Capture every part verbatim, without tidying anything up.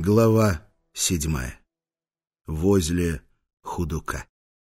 Глава седьмая. Возле Худука.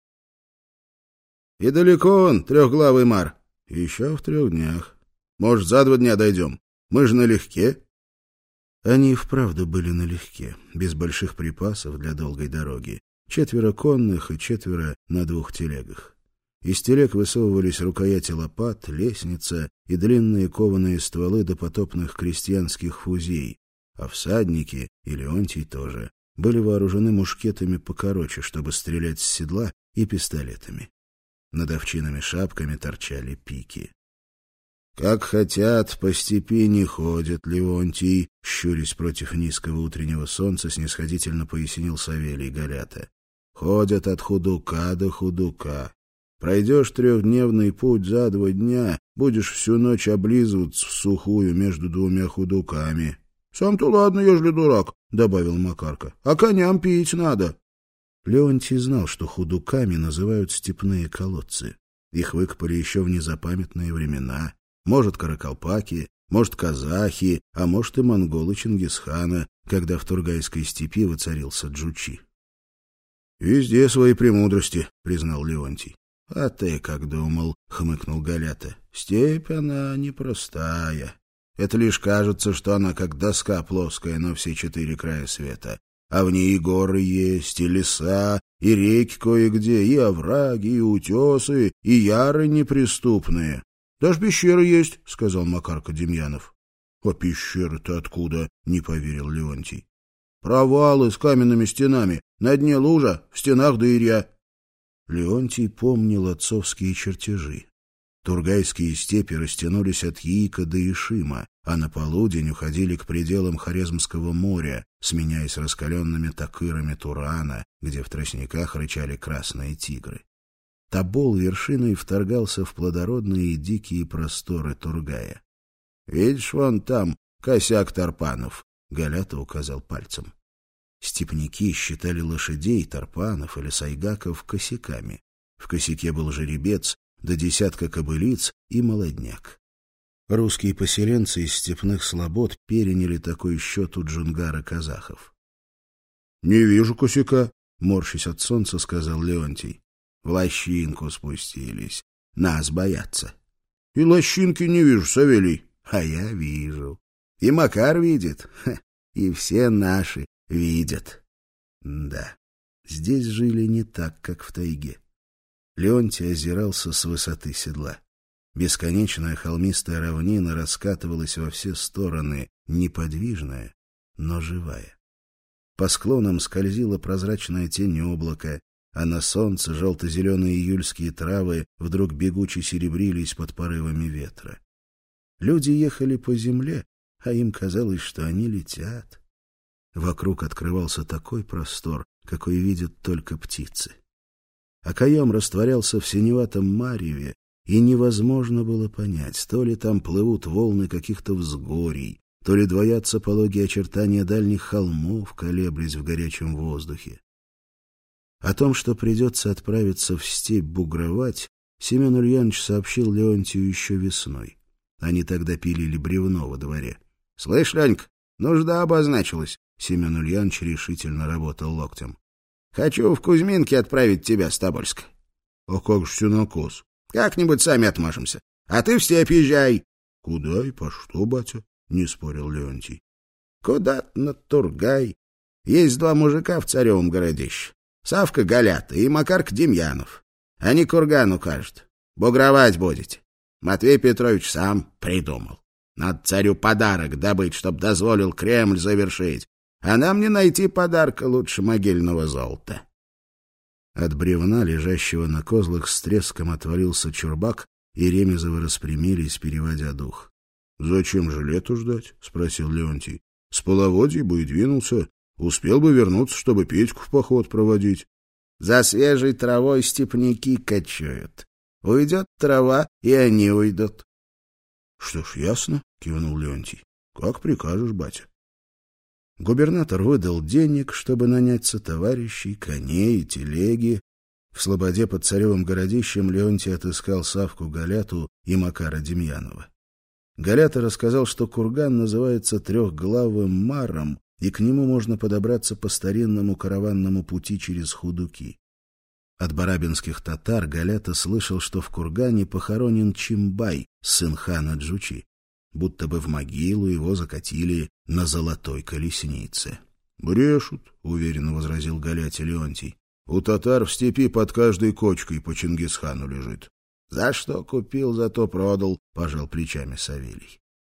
«И далеко он, трехглавый мар?» «Еще в трех днях. Может, за два дня дойдем? Мы же налегке». Они и вправду были налегке, без больших припасов для долгой дороги. Четверо конных и четверо на двух телегах. Из телег высовывались рукояти лопат, лестница и длинные кованые стволы допотопных крестьянских фузей, а всадники, и Леонтий тоже, были вооружены мушкетами покороче, чтобы стрелять с седла, и пистолетами. Над овчинными шапками торчали пики. «Как хотят, по степи не ходят, Леонтий», — щурясь против низкого утреннего солнца, снисходительно пояснил Савелий Галята. «Ходят от Худука до Худука. Пройдешь трехдневный путь за два дня, будешь всю ночь облизываться в сухую между двумя Худуками». «Сам-то ладно, ежели дурак», — добавил Макарка. «А коням пить надо». Леонтий знал, что Худуками называют степные колодцы. Их выкопали еще в незапамятные времена. Может, каракалпаки, может, казахи, а может и монголы Чингисхана, когда в Тургайской степи воцарился Джучи. «Везде свои премудрости», — признал Леонтий. «А ты как думал?» — хмыкнул Галята. «Степь она непростая. Это лишь кажется, что она как доска плоская на все четыре края света. А в ней и горы есть, и леса, и реки кое-где, и овраги, и утесы, и яры неприступные. Даже пещеры есть», — сказал Макарка Демьянов. «А пещеры-то откуда?» — не поверил Леонтий. «Провалы с каменными стенами. На дне лужа, в стенах дыря». Леонтий помнил отцовские чертежи. Тургайские степи растянулись от Яика до Ишима, а на полудень уходили к пределам Хорезмского моря, сменяясь раскаленными такырами Турана, где в тростниках рычали красные тигры. Тобол вершиной вторгался в плодородные и дикие просторы Тургая. «Видишь, вон там косяк тарпанов», — Галята указал пальцем. Степняки считали лошадей, тарпанов или сайгаков косяками. В косяке был жеребец, до десятка кобылиц и молодняк. Русские поселенцы из степных слобод переняли такой счет у джунгара-казахов. — Не вижу косяка, — морщись от солнца, сказал Леонтий. — В лощинку спустились. Нас боятся. — И лощинки не вижу, Савелий. — А я вижу. И Макар видит. Ха, и все наши видят. Да, здесь жили не так, как в тайге. Леонтий озирался с высоты седла. Бесконечная холмистая равнина раскатывалась во все стороны, неподвижная, но живая. По склонам скользила прозрачная тень облака, а на солнце желто-зеленые июльские травы вдруг бегуче серебрились под порывами ветра. Люди ехали по земле, а им казалось, что они летят. Вокруг открывался такой простор, какой видят только птицы. Окоем растворялся в синеватом мареве, и невозможно было понять, то ли там плывут волны каких-то взгорий, то ли двоятся пологие очертания дальних холмов, колеблясь в горячем воздухе. О том, что придется отправиться в степь бугровать, Семен Ульянович сообщил Леонтию еще весной. Они тогда пилили бревно во дворе. — Слышь, Ленька, нужда обозначилась. Семен Ульянович решительно работал локтем. Хочу в Кузьминки отправить тебя с Тобольска. — А как же сенокос? — Как-нибудь сами отмажемся. А ты в степь езжай. — Куда и по что, батя? — не спорил Леонтий. — Куда-то на Тургай. Есть два мужика в царевом городище. Савка Галята и Макарка Демьянов. Они курган укажут. Бугровать будете. Матвей Петрович сам придумал. Надо царю подарок добыть, чтоб дозволил Кремль завершить. А нам не найти подарка лучше могильного золота. От бревна, лежащего на козлах, с треском отвалился чурбак, и Ремезовы распрямились, переводя дух. — Зачем же лету ждать? — спросил Леонтий. — С половодья бы и двинулся. Успел бы вернуться, чтобы Петьку в поход проводить. — За свежей травой степняки кочуют. Уйдет трава, и они уйдут. — Что ж, ясно, — кивнул Леонтий. — Как прикажешь, батя. Губернатор выдал денег, чтобы нанять сотоварищей, коней и телеги. В слободе под царевым городищем Леонтий отыскал Савку Галяту и Макара Демьянова. Галята рассказал, что курган называется трехглавым маром, и к нему можно подобраться по старинному караванному пути через Худуки. От барабинских татар Галята слышал, что в кургане похоронен Чимбай, сын хана Джучи, будто бы в могилу его закатили на золотой колеснице. — Брешут, — уверенно возразил Галяте Леонтий. — У татар в степи под каждой кочкой по Чингисхану лежит. — За что купил, зато продал, — пожал плечами Савелий.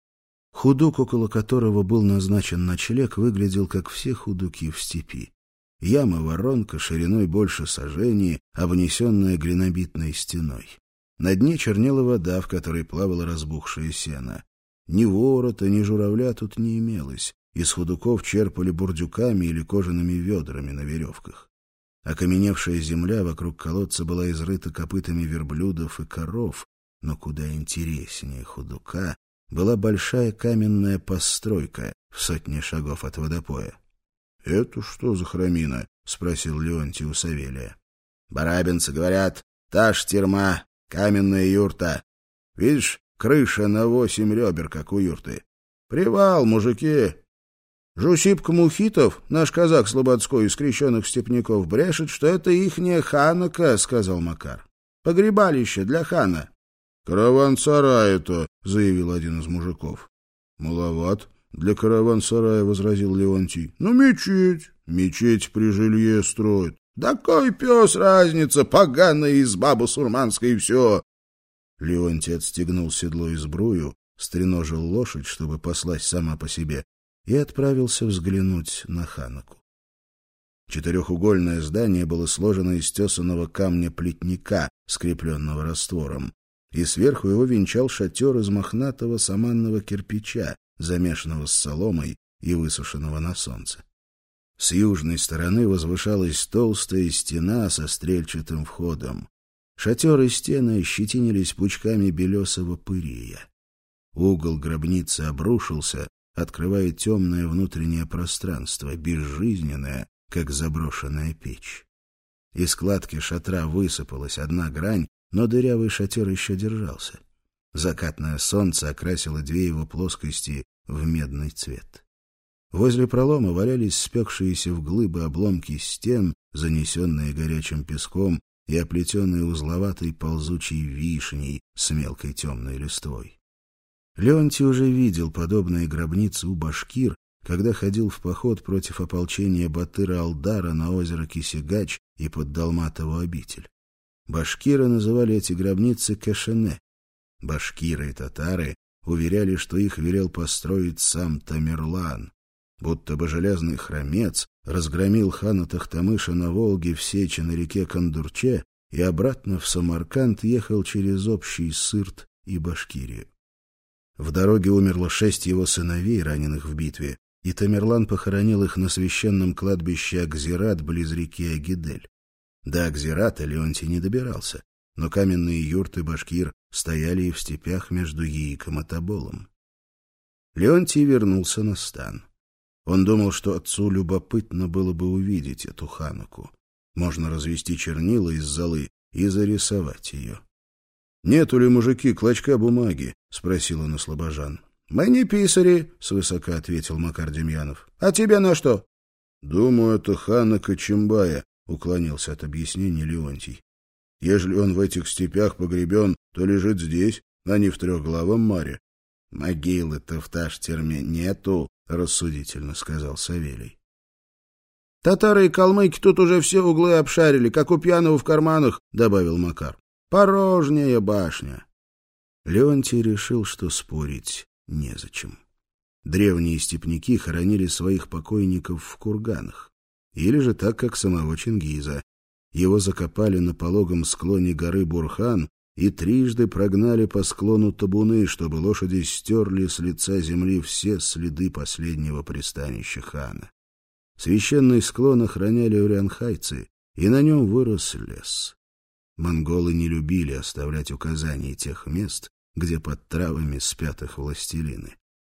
Худук, около которого был назначен ночлег, выглядел, как все худуки в степи. Яма-воронка шириной больше сажени, обнесенная глинобитной стеной. На дне чернела вода, в которой плавало разбухшее сено. Ни ворота, ни журавля тут не имелось. Из худуков черпали бурдюками или кожаными ведрами на веревках. Окаменевшая земля вокруг колодца была изрыта копытами верблюдов и коров, но куда интереснее худука была большая каменная постройка в сотне шагов от водопоя. — Это что за храмина? — спросил Леонтий у Савелия. — Барабинцы говорят, та ж терма, каменная юрта. Видишь, крыша на восемь ребер, как у юрты. Привал, мужики. Жусипка Мухитов, наш казак слободской из крещеных степняков, брешет, что это ихняя ханака, — сказал Макар. — Погребалище для хана. — Караван-сарай это, — заявил один из мужиков. — Маловат. Для караван-сарая, — возразил Леонтий. — Ну, мечеть. Мечеть при жилье строят. — Да кой пес разница, поганая изба басурманская и все. Леонтий отстегнул седло и сбрую, стреножил лошадь, чтобы послать сама по себе, и отправился взглянуть на ханаку. Четырехугольное здание было сложено из тесаного камня плетника, скрепленного раствором, и сверху его венчал шатер из мохнатого саманного кирпича, замешанного с соломой и высушенного на солнце. С южной стороны возвышалась толстая стена со стрельчатым входом. Шатер и стены щетинились пучками белесого пырия. Угол гробницы обрушился, открывая темное внутреннее пространство, безжизненное, как заброшенная печь. Из складки шатра высыпалась одна грань, но дырявый шатер еще держался. Закатное солнце окрасило две его плоскости в медный цвет. Возле пролома валялись спекшиеся в глыбы обломки стен, занесенные горячим песком и оплетенные узловатой ползучей вишней с мелкой темной листвой. Леонтий уже видел подобные гробницы у башкир, когда ходил в поход против ополчения Батыра-Алдара на озеро Кисигач и под Далматову обитель. Башкиры называли эти гробницы Кешене. Башкиры и татары уверяли, что их велел построить сам Тамерлан, будто бы железный хромец разгромил хана Тохтамыша на Волге в Сечи на реке Кондурче и обратно в Самарканд ехал через общий Сырт и Башкирию. В дороге умерло шесть его сыновей, раненых в битве, и Тамерлан похоронил их на священном кладбище Акзират близ реки Агидель. До Акзирата Леонтий не добирался, но каменные юрты башкир стояли и в степях между Яиком и Тоболом. Леонтий вернулся на стан. Он думал, что отцу любопытно было бы увидеть эту ханаку. Можно развести чернила из золы и зарисовать ее. — Нету ли, мужики, клочка бумаги? — спросил он у слобожан. — Мы не писари, — свысока ответил Макар Демьянов. — А тебе на что? — Думаю, это ханака Чимбая, — уклонился от объяснений Леонтий. — Ежели он в этих степях погребен, то лежит здесь, а не в трехглавом маре. — Могилы-то в Таш-Терме нету, — рассудительно сказал Савелий. — Татары и калмыки тут уже все углы обшарили, как у пьяного в карманах, — добавил Макар. — Порожняя башня. Леонтий решил, что спорить незачем. Древние степняки хоронили своих покойников в курганах. Или же так, как самого Чингиза. Его закопали на пологом склоне горы Бурхан и трижды прогнали по склону табуны, чтобы лошади стерли с лица земли все следы последнего пристанища хана. Священный склон охраняли урянхайцы, и на нем вырос лес. Монголы не любили оставлять указаний тех мест, где под травами спят их властелины.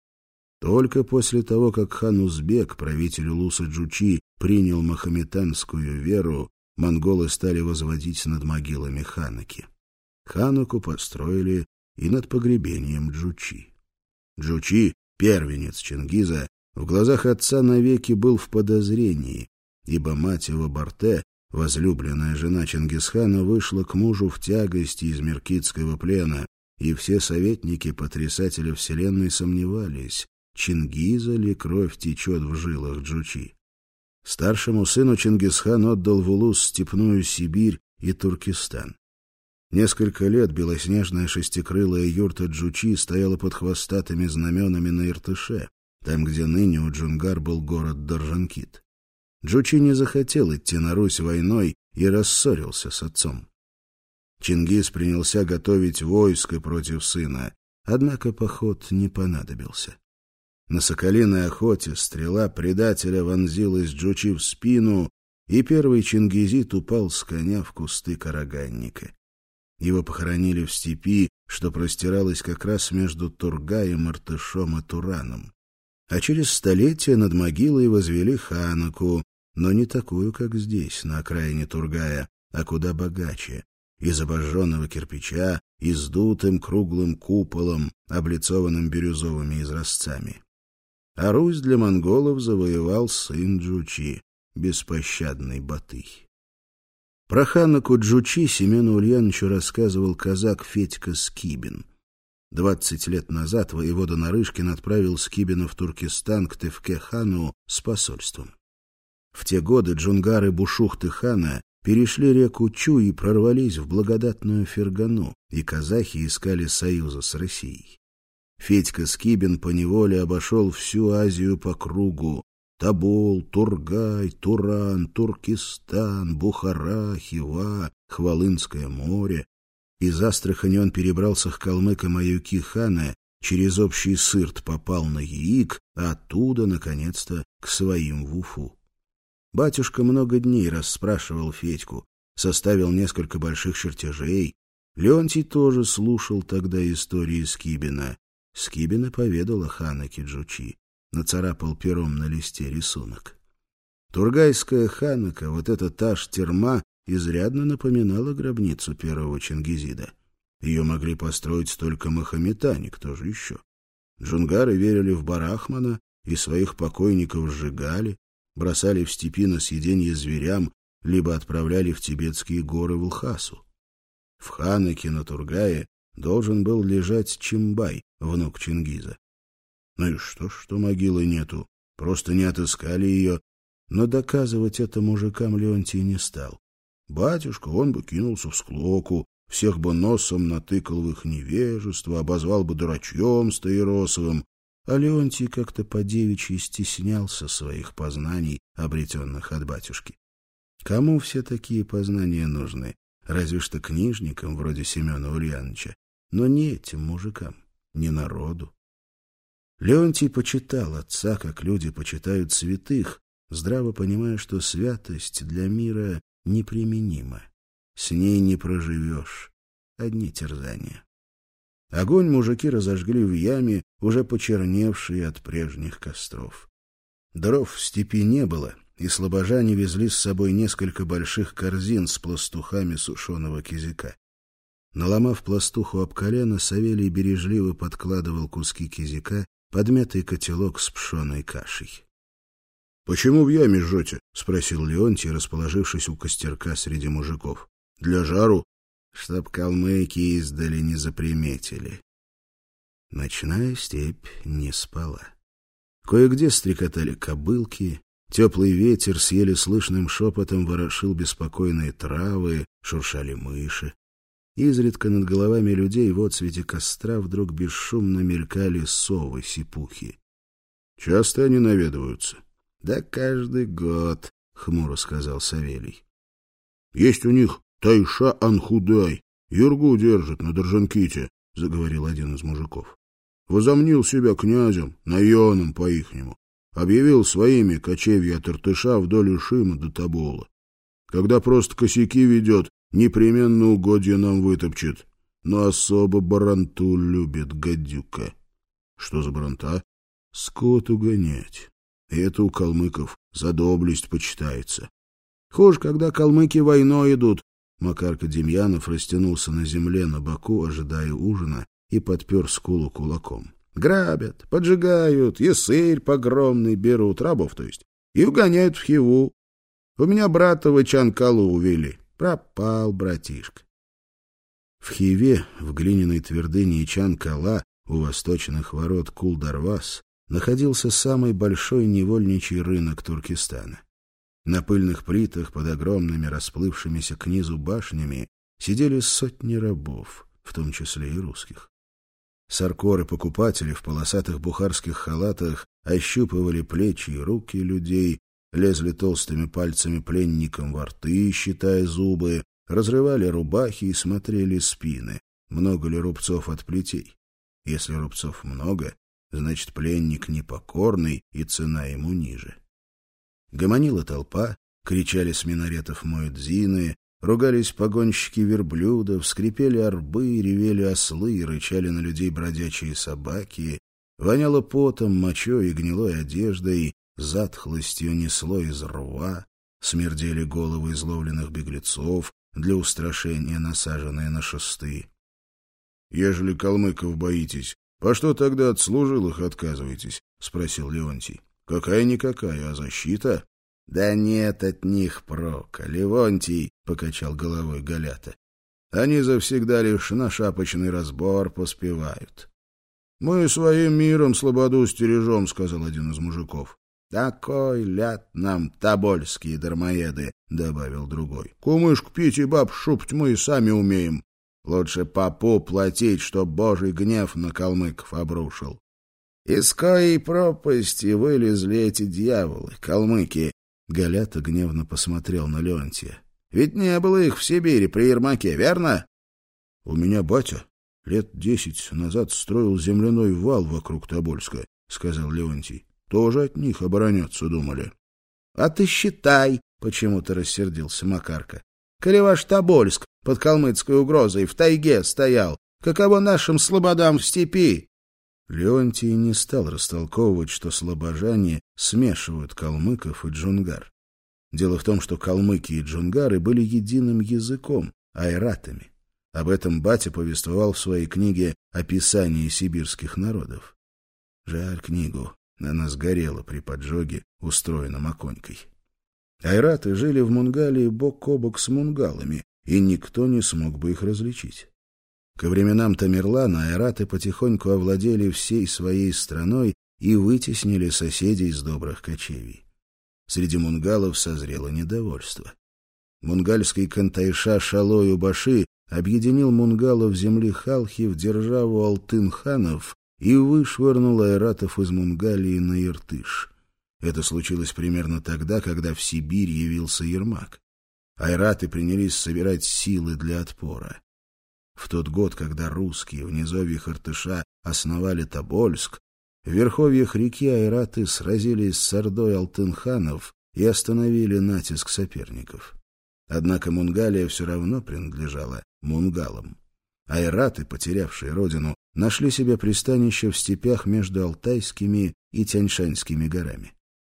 Только после того, как хан Узбек, правитель Улуса Джучи, принял махометанскую веру, монголы стали возводить над могилами ханаки. Ханаку построили и над погребением Джучи. Джучи, первенец Чингиза, В глазах отца навеки был в подозрении, ибо мать его Барте, возлюбленная жена Чингисхана, вышла к мужу в тягости из меркитского плена, и все советники потрясателя вселенной сомневались, Чингиза ли кровь течет в жилах Джучи. Старшему сыну Чингисхан отдал в улус степную Сибирь и Туркестан. Несколько лет белоснежная шестикрылая юрта Джучи стояла под хвостатыми знаменами на Иртыше, там, где ныне у Джунгар был город Даржанкит. Джучи не захотел идти на Русь войной и рассорился с отцом. Чингис принялся готовить войско против сына, однако поход не понадобился. На соколиной охоте стрела предателя вонзилась Джучи в спину, и первый чингизит упал с коня в кусты караганника. Его похоронили в степи, что простиралось как раз между Тургаем, Иртышом и Тураном. А через столетия над могилой возвели ханаку, но не такую, как здесь, на окраине Тургая, а куда богаче, из обожженного кирпича и с дутым круглым куполом, облицованным бирюзовыми изразцами. А Русь для монголов завоевал сын Джучи, беспощадный Батый. Про ханаку Джучи Семену Ульяновичу рассказывал казак Федька Скибин. Двадцать лет назад воевода Нарышкин отправил Скибина в Туркестан к Тевке-хану с посольством. В те годы джунгары Бушухты-хана перешли реку Чу и прорвались в благодатную Фергану, и казахи искали союза с Россией. Федька Скибин поневоле обошел всю Азию по кругу: Тобол, Тургай, Туран, Туркестан, Бухара, Хива, Хвалынское море. Из Астрахани он перебрался к калмыкам Аюки-хана, через общий Сырт попал на Яик, а оттуда, наконец-то, к своим в Уфу. Батюшка много дней расспрашивал Федьку, составил несколько больших чертежей. Леонтий тоже слушал тогда истории Скибина. Скибин поведал о ханаке Джучи, нацарапал пером на листе рисунок. Тургайская ханака, вот эта Таш-Терма, изрядно напоминала гробницу первого Чингизида. Ее могли построить только махометане, кто же еще? Джунгары верили в Барахмана и своих покойников сжигали, бросали в степи на съеденье зверям, либо отправляли в тибетские горы в Лхасу. В ханаке на Тургае должен был лежать Чимбай, внук Чингиза. Ну и что ж, что могилы нету, просто не отыскали ее, но доказывать это мужикам Леонтий не стал. Батюшка, он бы кинулся в склоку, всех бы носом натыкал в их невежество, обозвал бы дурачьем Стаиросовым, а Леонтий как-то по-девичьи стеснялся своих познаний, обретенных от батюшки. Кому все такие познания нужны? Разве что книжникам, вроде Семена Ульяновича, но не этим мужикам, не народу. Леонтий почитал отца, как люди почитают святых, здраво понимая, что святость для мира неприменима. С ней не проживешь. Одни терзания. Огонь мужики разожгли в яме, уже почерневшей от прежних костров. Дров в степи не было, и слобожане везли с собой несколько больших корзин с пластухами сушеного кизяка. Наломав пластуху об колено, Савелий бережливо подкладывал куски кизяка под мятый котелок с пшеной кашей. — Почему в яме жжете? — спросил Леонтий, расположившись у костерка среди мужиков. — Для жару? — Чтоб калмыки издали не заприметили. Ночная степь не спала. Кое-где стрекотали кобылки, теплый ветер с еле слышным шепотом ворошил беспокойные травы, шуршали мыши. Изредка над головами людей в отсвете костра вдруг бесшумно мелькали совы-сипухи. — Часто они наведываются? — Да каждый год, — хмуро сказал Савелий. — Есть у них Тайша-Анхудай, Юргу держит на Даржанките, — заговорил один из мужиков. Возомнил себя князем, наеном по-ихнему. Объявил своими кочевья от Иртыша вдоль Ишима до Тобола. Когда просто косяки ведет, непременно угодья нам вытопчет. Но особо баранту любит гадюка. Что за баранта? Скот угонять. И это у калмыков за доблесть почитается. Хуже, когда калмыки войной идут. Макарка Демьянов растянулся на земле на боку, ожидая ужина, и подпер скулу кулаком. Грабят, поджигают, ясырь погромный берут, рабов то есть, и угоняют в Хиву. У меня брата в Ичанкалу увели. Пропал братишка. В Хиве, в глиняной твердыне Ичан-Кала, у восточных ворот Кул-Дарвас, находился самый большой невольничий рынок Туркестана. На пыльных плитах под огромными расплывшимися к низу башнями сидели сотни рабов, в том числе и русских. Саркоры-покупатели в полосатых бухарских халатах ощупывали плечи и руки людей, лезли толстыми пальцами пленникам во рты, считая зубы, разрывали рубахи и смотрели спины, много ли рубцов от плетей. Если рубцов много, значит, пленник непокорный, и цена ему ниже. Гомонила толпа, кричали с минаретов муэдзины, ругались погонщики верблюдов, скрипели орбы, ревели ослы и рычали на людей бродячие собаки, воняло потом, мочой и гнилой одеждой, затхлостью несло из рва, смердели головы изловленных беглецов, для устрашения насаженные на шесты. — Ежели калмыков боитесь, по что тогда от служилых отказываетесь? — спросил Леонтий. — Какая-никакая, а защита? — Да нет от них прока, Левонтий, — покачал головой Галята. — Они завсегда лишь на шапочный разбор поспевают. — Мы своим миром слободу стережем, — сказал один из мужиков. — Такой ляд нам тобольские дармоеды, — добавил другой. — Кумышку пить и баб шупать мы и сами умеем. Лучше попу платить, чтоб божий гнев на калмыков обрушил. Из коей пропасти вылезли эти дьяволы, калмыки. Галята гневно посмотрел на Леонтия. Ведь не было их в Сибири при Ермаке, верно? — У меня батя лет десять назад строил земляной вал вокруг Тобольска, — сказал Леонтий. Тоже от них обороняться думали. — А ты считай, — почему-то рассердился Макарка. — Коли ваш Тобольск под калмыцкой угрозой в тайге стоял, каково нашим слободам в степи? Леонтий не стал растолковывать, что слобожане смешивают калмыков и джунгар. Дело в том, что калмыки и джунгары были единым языком, айратами. Об этом батя повествовал в своей книге «Описание сибирских народов». Жаль книгу. Она сгорела при поджоге, устроенном оконькой. Айраты жили в Мунгалии бок о бок с мунгалами, и никто не смог бы их различить. Ко временам Тамерлана айраты потихоньку овладели всей своей страной и вытеснили соседей с добрых кочевий. Среди мунгалов созрело недовольство. Мунгальский кантайша Шалой-Убаши объединил мунгалов земли Халхи в державу Алтын-ханов и вышвырнул айратов из Мунгалии на Иртыш. Это случилось примерно тогда, когда в Сибирь явился Ермак. Айраты принялись собирать силы для отпора. В тот год, когда русские в низовьях Иртыша основали Тобольск, в верховьях реки айраты сразились с ордой алтын-ханов и остановили натиск соперников. Однако Мунгалия все равно принадлежала мунгалам. Айраты, потерявшие родину, нашли себе пристанище в степях между Алтайскими и Тяньшанскими горами.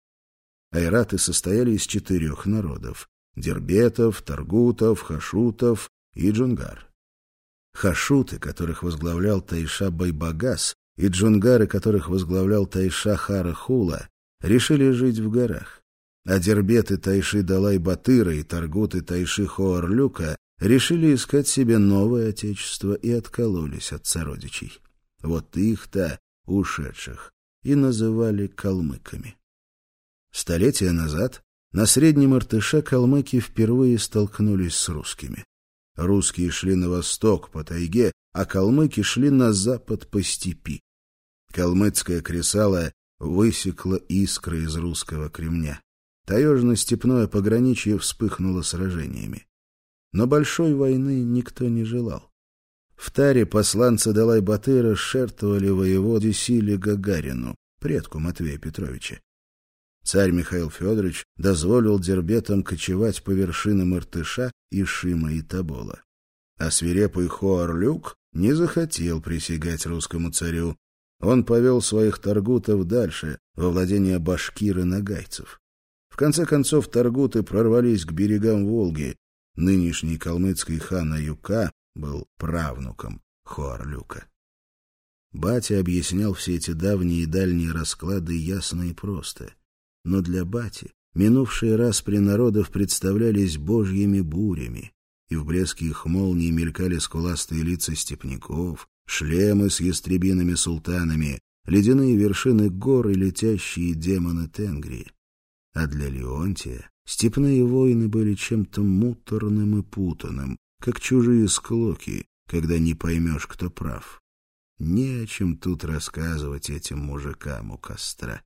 Айраты состояли из четырех народов — дербетов, таргутов, хашутов и джунгар. Хашуты, которых возглавлял Тайша Байбагас, и джунгары, которых возглавлял Тайша Хара-Хула, решили жить в горах. А дербеты Тайши Далай-Батыра и таргуты Тайши Хоарлюка решили искать себе новое отечество и откололись от сородичей. Вот их-то, ушедших, и называли калмыками. Столетия назад на Среднем Иртыше калмыки впервые столкнулись с русскими. Русские шли на восток по тайге, а калмыки шли на запад по степи. Калмыцкое кресало высекло искры из русского кремня. Таежно-степное пограничье вспыхнуло сражениями. Но большой войны никто не желал. В таре посланцы Далай-Батыра шертвовали воеводе Силе Гагарину, предку Матвея Петровича. Царь Михаил Федорович дозволил дербетам кочевать по вершинам Иртыша, Ишима и Тобола. А свирепый Хоарлюк не захотел присягать русскому царю. Он повел своих таргутов дальше, во владение башкир и нагайцев. В конце концов таргуты прорвались к берегам Волги. Нынешний калмыцкий хан Аюка был правнуком Хоарлюка. Батя объяснял все эти давние и дальние расклады ясно и просто. Но для бати минувшие распри народов представлялись божьими бурями, и в блеске их молний мелькали скуластые лица степняков, шлемы с ястребиными султанами, ледяные вершины гор и летящие демоны Тенгри. А для Леонтия степные воины были чем-то муторным и путанным, как чужие склоки, когда не поймешь, кто прав. Не о чем тут рассказывать этим мужикам у костра.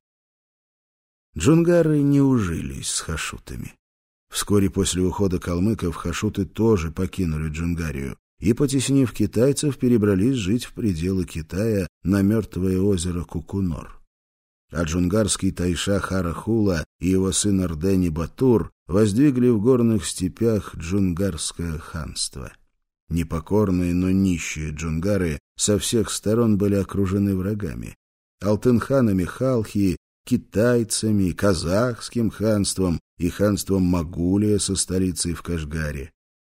Джунгары не ужились с хашутами. Вскоре после ухода калмыков хашуты тоже покинули Джунгарию и, потеснив китайцев, перебрались жить в пределы Китая на мертвое озеро Кукунор. А джунгарский тайша Харахула и его сын Эрдени-Батур воздвигли в горных степях джунгарское ханство. Непокорные, но нищие джунгары со всех сторон были окружены врагами. Алтын-ханами Халхи, китайцами, казахским ханством и ханством Магулия со столицей в Кашгаре.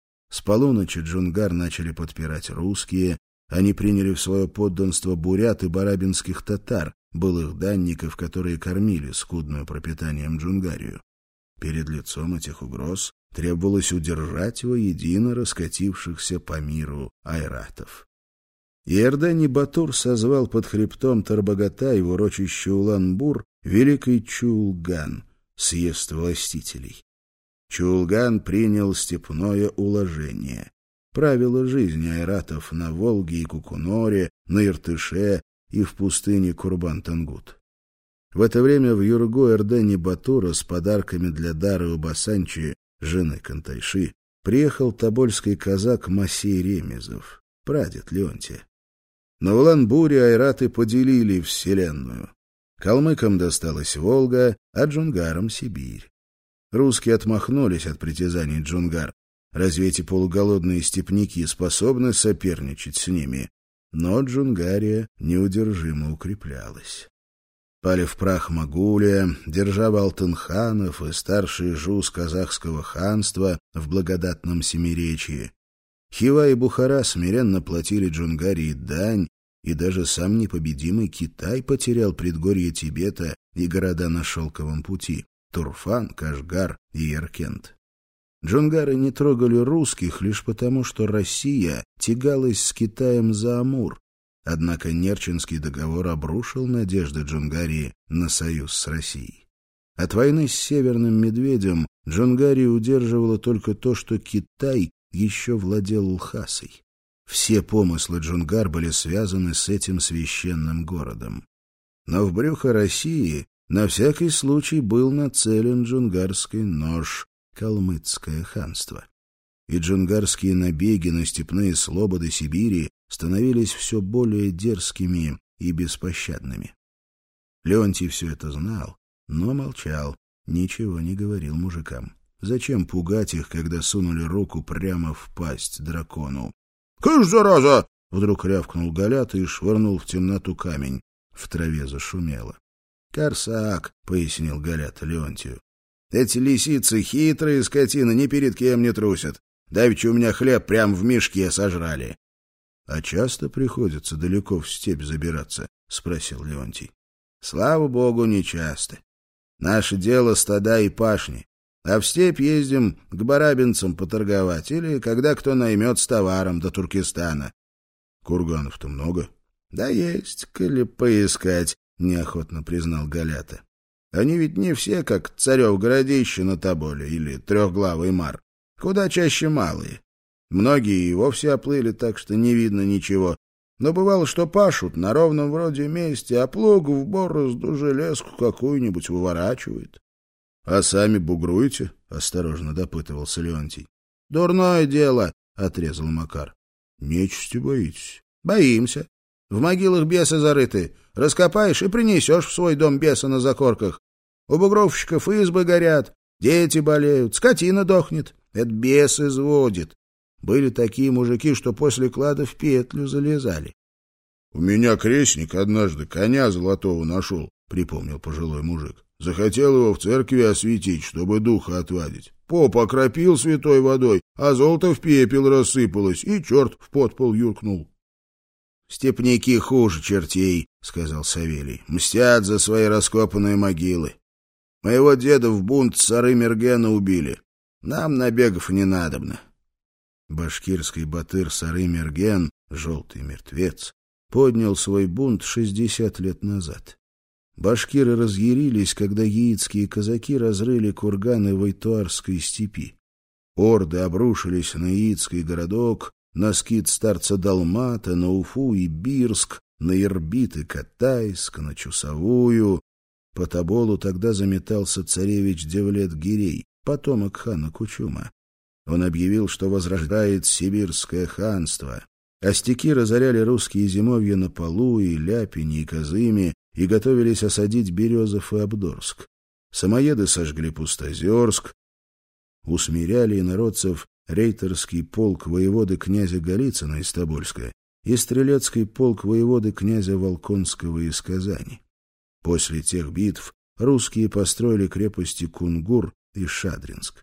С полуночи джунгар начали подпирать русские, они приняли в свое подданство бурят и барабинских татар, былых данников, которые кормили скудную пропитанием Джунгарию. Перед лицом этих угроз требовалось удержать воедино раскатившихся по миру айратов. И Эрдени-Батур созвал под хребтом Тарбагатай в урочище Улан-Бур великий Чуулган, съезд властителей. Чуулган принял степное уложение, правила жизни айратов на Волге и Кукуноре, на Иртыше и в пустыне Курбан-Тангут. В это время в юргу Эрдени-Батура с подарками для Дары Убасанчи, жены Кантайши, приехал тобольский казак Масей Ремезов, прадед Леонтия. На Улан-Буре айраты поделили вселенную. Калмыкам досталась Волга, а джунгарам — Сибирь. Русские отмахнулись от притязаний джунгар. Разве эти полуголодные степняки способны соперничать с ними? Но Джунгария неудержимо укреплялась. Пали в прах Магулия, держава Алтын-ханов и старший жуз казахского ханства в благодатном Семиречье. Хива и Бухара смиренно платили Джунгарии дань, и даже сам непобедимый Китай потерял предгорье Тибета и города на шелковом пути — Турфан, Кашгар и Яркент. Джунгары не трогали русских лишь потому, что Россия тягалась с Китаем за Амур, однако Нерчинский договор обрушил надежды Джунгарии на союз с Россией. От войны с Северным Медведем Джунгарию удерживало только то, что Китай еще владел Лхасой. Все помыслы джунгар были связаны с этим священным городом. Но в брюхо России на всякий случай был нацелен джунгарский нож — калмыцкое ханство. И джунгарские набеги на степные слободы Сибири становились все более дерзкими и беспощадными. Леонтий все это знал, но молчал, ничего не говорил мужикам. Зачем пугать их, когда сунули руку прямо в пасть дракону? — Кыш, зараза! — вдруг рявкнул Галята и швырнул в темноту камень. В траве зашумело. — Корсак, — пояснил Галята Леонтию. — Эти лисицы хитрые скотины, ни перед кем не трусят. Давеча у меня хлеб прямо в мешке сожрали. — А часто приходится далеко в степь забираться? — спросил Леонтий. — Слава богу, не часто. Наше дело стада и пашни. А в степь ездим к барабинцам поторговать или когда кто наймет с товаром до Туркестана. — Курганов-то много? — Да есть, коли поискать, — неохотно признал Галята. — Они ведь не все, как Царев городище на Тоболе или Трехглавый Мар. Куда чаще малые. Многие и вовсе оплыли, так что не видно ничего. Но бывало, что пашут на ровном вроде месте, а плуг в борозду железку какую-нибудь выворачивает. — А сами бугруете? — осторожно допытывался Леонтий. — Дурное дело, — отрезал Макар. — Нечисти боитесь? — Боимся. В могилах бесы зарыты. Раскопаешь и принесешь в свой дом беса на закорках. У бугровщиков избы горят, дети болеют, скотина дохнет. Это бес изводит. Были такие мужики, что после клада в петлю залезали. — У меня крестник однажды коня золотого нашел, — припомнил пожилой мужик. Захотел его в церкви осветить, чтобы духа отвадить. Поп окропил святой водой, а золото в пепел рассыпалось, и черт в подпол юркнул. Степняки хуже чертей, — сказал Савелий. — Мстят за свои раскопанные могилы. Моего деда в бунт Сары-Мергена убили. Нам набегов не надобно. Башкирский батыр Сары-Мерген, желтый мертвец, поднял свой бунт шестьдесят лет назад. Башкиры разъярились, когда яицкие казаки разрыли курганы в Айтуарской степи. Орды обрушились на яицкий городок, на скит старца Далмата, на Уфу и Бирск, на Ирбит и Катайск, на Чусовую. По Тоболу тогда заметался царевич Девлет-Гирей, потомок хана Кучума. Он объявил, что возрождает сибирское ханство. Остяки разоряли русские зимовья на Полу и Ляпине и Козыме и готовились осадить Березов и Абдорск. Самоеды сожгли Пустозерск. Усмиряли инородцев рейтерский полк воеводы князя Голицына из Тобольска и стрелецкий полк воеводы князя Волконского из Казани. После тех битв русские построили крепости Кунгур и Шадринск.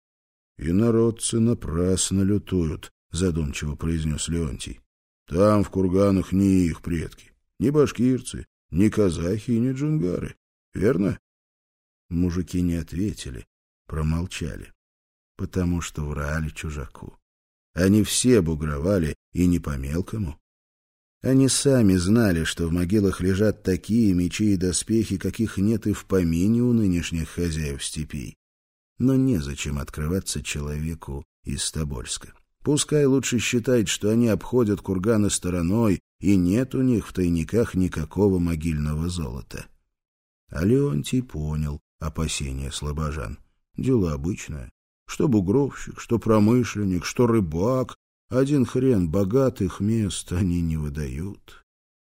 — Инородцы напрасно лютуют, — задумчиво произнес Леонтий. — Там в курганах не их предки, ни башкирцы, ни казахи и ни джунгары. Верно? Мужики не ответили, промолчали, потому что врали чужаку. Они все бугровали, и не по-мелкому. Они сами знали, что в могилах лежат такие мечи и доспехи, каких нет и в помине у нынешних хозяев степей. Но незачем открываться человеку из Тобольска. Пускай лучше считает, что они обходят курганы стороной, и нет у них в тайниках никакого могильного золота. А Леонтий понял опасения слабожан. Дело обычное. Что бугровщик, что промышленник, что рыбак, один хрен богатых мест они не выдают.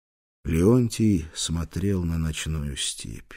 Леонтий смотрел на ночную степь.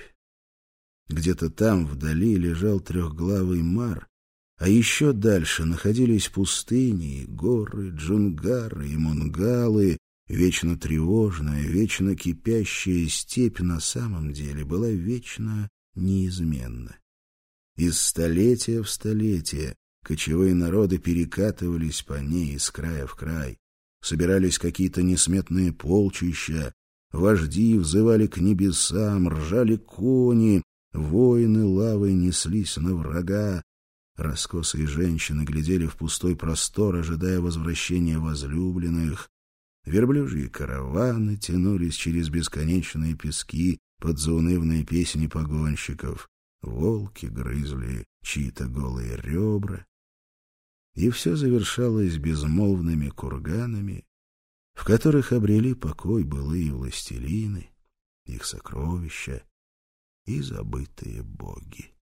Где-то там вдали лежал трехглавый мар, а еще дальше находились пустыни, горы, джунгары и мунгалы. Вечно тревожная, вечно кипящая степь на самом деле была вечно неизменна. Из столетия в столетие кочевые народы перекатывались по ней из края в край. Собирались какие-то несметные полчища, вожди взывали к небесам, ржали кони, воины лавой неслись на врага. Раскосые женщины глядели в пустой простор, ожидая возвращения возлюбленных. Верблюжьи караваны тянулись через бесконечные пески под заунывные песни погонщиков. Волки грызли чьи-то голые ребра. И все завершалось безмолвными курганами, в которых обрели покой былые властелины, их сокровища и забытые боги.